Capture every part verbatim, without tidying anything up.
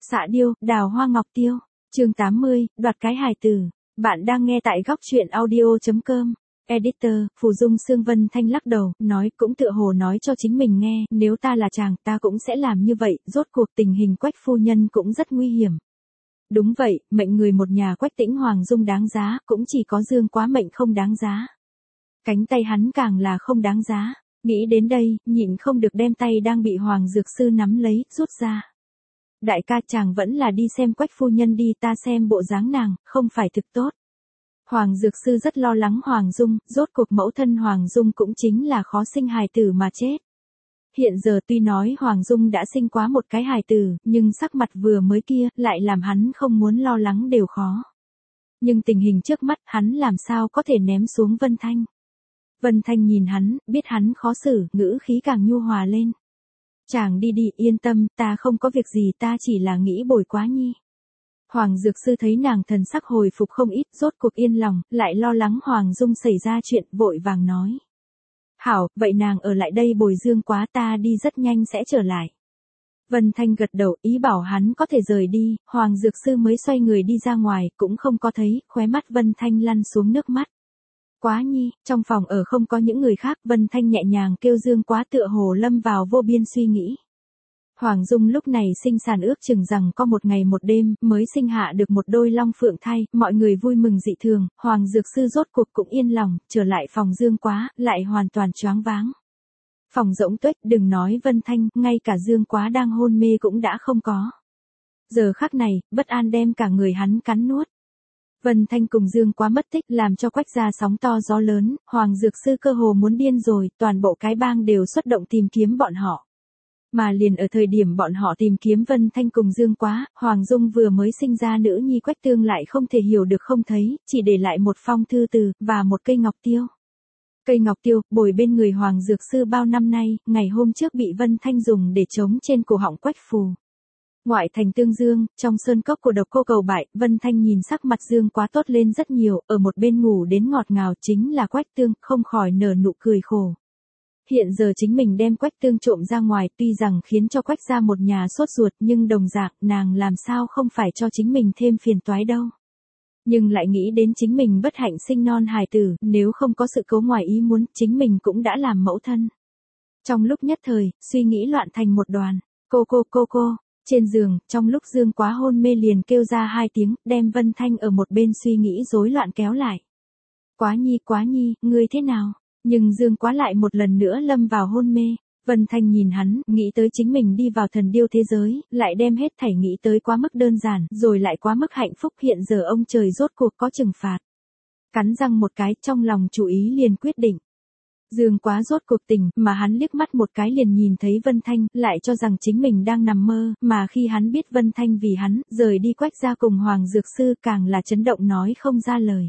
Xạ điêu, đào hoa ngọc tiêu. Chương tám mươi, đoạt cái hài tử. Bạn đang nghe tại góc truyện audio chấm com. Editor, Phù Dung Sương Vân Thanh lắc đầu, nói cũng tựa hồ nói cho chính mình nghe, nếu ta là chàng, ta cũng sẽ làm như vậy, rốt cuộc tình hình Quách phu nhân cũng rất nguy hiểm. Đúng vậy, mệnh người một nhà Quách Tĩnh Hoàng Dung đáng giá, cũng chỉ có Dương Quá mệnh không đáng giá. Cánh tay hắn càng là không đáng giá. Nghĩ đến đây, nhịn không được đem tay đang bị Hoàng Dược Sư nắm lấy, rút ra. Đại ca, chàng vẫn là đi xem Quách phu nhân đi, ta xem bộ dáng nàng, không phải thực tốt. Hoàng Dược Sư rất lo lắng Hoàng Dung, rốt cuộc mẫu thân Hoàng Dung cũng chính là khó sinh hài tử mà chết. Hiện giờ tuy nói Hoàng Dung đã sinh quá một cái hài tử, nhưng sắc mặt vừa mới kia, lại làm hắn không muốn lo lắng đều khó. Nhưng tình hình trước mắt, hắn làm sao có thể ném xuống Vân Thanh. Vân Thanh nhìn hắn, biết hắn khó xử, ngữ khí càng nhu hòa lên. Chàng đi đi, yên tâm, ta không có việc gì, ta chỉ là nghĩ bồi Quá Nhi. Hoàng Dược Sư thấy nàng thần sắc hồi phục không ít, rốt cuộc yên lòng, lại lo lắng Hoàng Dung xảy ra chuyện, vội vàng nói. Hảo, vậy nàng ở lại đây bồi Dương Quá, ta đi rất nhanh sẽ trở lại. Vân Thanh gật đầu, ý bảo hắn có thể rời đi, Hoàng Dược Sư mới xoay người đi ra ngoài, cũng không có thấy, khóe mắt Vân Thanh lăn xuống nước mắt. Quá Nhi, trong phòng ở không có những người khác, Vân Thanh nhẹ nhàng kêu Dương Quá, tựa hồ lâm vào vô biên suy nghĩ. Hoàng Dung lúc này sinh sản ước chừng rằng có một ngày một đêm, mới sinh hạ được một đôi long phượng thai, mọi người vui mừng dị thường, Hoàng Dược Sư rốt cuộc cũng yên lòng, trở lại phòng Dương Quá, lại hoàn toàn choáng váng. Phòng rỗng tuếch, đừng nói Vân Thanh, ngay cả Dương Quá đang hôn mê cũng đã không có. Giờ khắc này, bất an đem cả người hắn cắn nuốt. Vân Thanh cùng Dương Quá mất tích làm cho Quách gia sóng to gió lớn, Hoàng Dược Sư cơ hồ muốn điên rồi, toàn bộ cái bang đều xuất động tìm kiếm bọn họ. Mà liền ở thời điểm bọn họ tìm kiếm Vân Thanh cùng Dương Quá, Hoàng Dung vừa mới sinh ra nữ nhi Quách Tương lại không thể hiểu được không thấy, chỉ để lại một phong thư từ, và một cây ngọc tiêu. Cây ngọc tiêu, bồi bên người Hoàng Dược Sư bao năm nay, ngày hôm trước bị Vân Thanh dùng để chống trên cổ họng Quách Phù. Ngoại thành Tương Dương, trong sơn cốc của độc cô cầu bại, Vân Thanh nhìn sắc mặt Dương Quá tốt lên rất nhiều, ở một bên ngủ đến ngọt ngào chính là Quách Tương, không khỏi nở nụ cười khổ. Hiện giờ chính mình đem Quách Tương trộm ra ngoài, tuy rằng khiến cho Quách gia một nhà sốt ruột, nhưng đồng dạng, nàng làm sao không phải cho chính mình thêm phiền toái đâu. Nhưng lại nghĩ đến chính mình bất hạnh sinh non hài tử, nếu không có sự cố ngoài ý muốn, chính mình cũng đã làm mẫu thân. Trong lúc nhất thời, suy nghĩ loạn thành một đoàn, cô cô cô cô. Trên giường, trong lúc Dương Quá hôn mê liền kêu ra hai tiếng, đem Vân Thanh ở một bên suy nghĩ rối loạn kéo lại. Quá Nhi, Quá Nhi, ngươi thế nào? Nhưng Dương Quá lại một lần nữa lâm vào hôn mê. Vân Thanh nhìn hắn, nghĩ tới chính mình đi vào thần điêu thế giới, lại đem hết thảy nghĩ tới quá mức đơn giản, rồi lại quá mức hạnh phúc, hiện giờ ông trời rốt cuộc có trừng phạt. Cắn răng một cái, trong lòng chủ ý liền quyết định. Dương Quá rốt cuộc tỉnh, mà hắn liếc mắt một cái liền nhìn thấy Vân Thanh, lại cho rằng chính mình đang nằm mơ, mà khi hắn biết Vân Thanh vì hắn, rời đi Quách gia cùng Hoàng Dược Sư càng là chấn động nói không ra lời.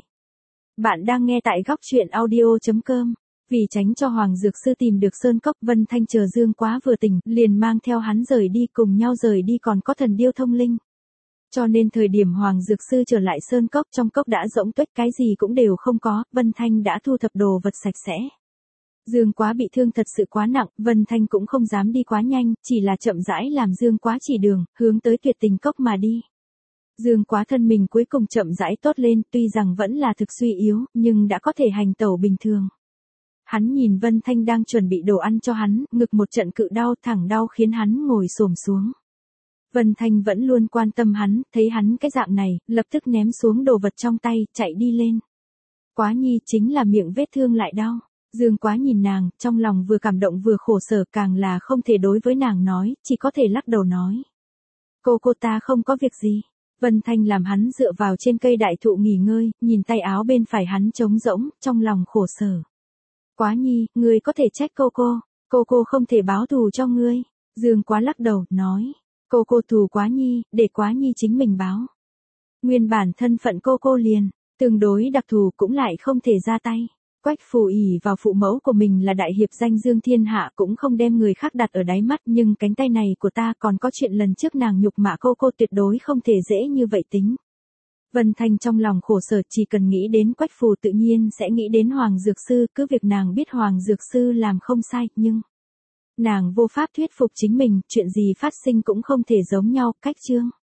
Bạn đang nghe tại góc truyện audio chấm com. Vì tránh cho Hoàng Dược Sư tìm được sơn cốc, Vân Thanh chờ Dương Quá vừa tỉnh, liền mang theo hắn rời đi, cùng nhau rời đi còn có thần điêu thông linh. Cho nên thời điểm Hoàng Dược Sư trở lại sơn cốc, trong cốc đã rỗng tuếch, cái gì cũng đều không có, Vân Thanh đã thu thập đồ vật sạch sẽ. Dương Quá bị thương thật sự quá nặng, Vân Thanh cũng không dám đi quá nhanh, chỉ là chậm rãi làm Dương Quá chỉ đường, hướng tới tuyệt tình cốc mà đi. Dương Quá thân mình cuối cùng chậm rãi tốt lên, tuy rằng vẫn là thực suy yếu, nhưng đã có thể hành tẩu bình thường. Hắn nhìn Vân Thanh đang chuẩn bị đồ ăn cho hắn, ngực một trận cự đau, thẳng đau khiến hắn ngồi xổm xuống. Vân Thanh vẫn luôn quan tâm hắn, thấy hắn cái dạng này, lập tức ném xuống đồ vật trong tay, chạy đi lên. Quá Nhi, chính là miệng vết thương lại đau. Dương Quá nhìn nàng, trong lòng vừa cảm động vừa khổ sở, càng là không thể đối với nàng nói, chỉ có thể lắc đầu nói. Cô cô ta không có việc gì. Vân Thanh làm hắn dựa vào trên cây đại thụ nghỉ ngơi, nhìn tay áo bên phải hắn trống rỗng, trong lòng khổ sở. Quá Nhi, ngươi có thể trách cô cô, cô cô không thể báo thù cho ngươi. Dương Quá lắc đầu, nói. Cô cô thù Quá Nhi, để Quá Nhi chính mình báo. Nguyên bản thân phận cô cô liền, tương đối đặc thù cũng lại không thể ra tay. Quách Phù ỷ vào phụ mẫu của mình là đại hiệp danh dương thiên hạ, cũng không đem người khác đặt ở đáy mắt, nhưng cánh tay này của ta còn có chuyện lần trước nàng nhục mạ cô cô, tuyệt đối không thể dễ như vậy tính. Vân Thanh trong lòng khổ sở, chỉ cần nghĩ đến Quách Phù tự nhiên sẽ nghĩ đến Hoàng Dược Sư, cứ việc nàng biết Hoàng Dược Sư làm không sai, nhưng nàng vô pháp thuyết phục chính mình, chuyện gì phát sinh cũng không thể giống nhau, cách chương.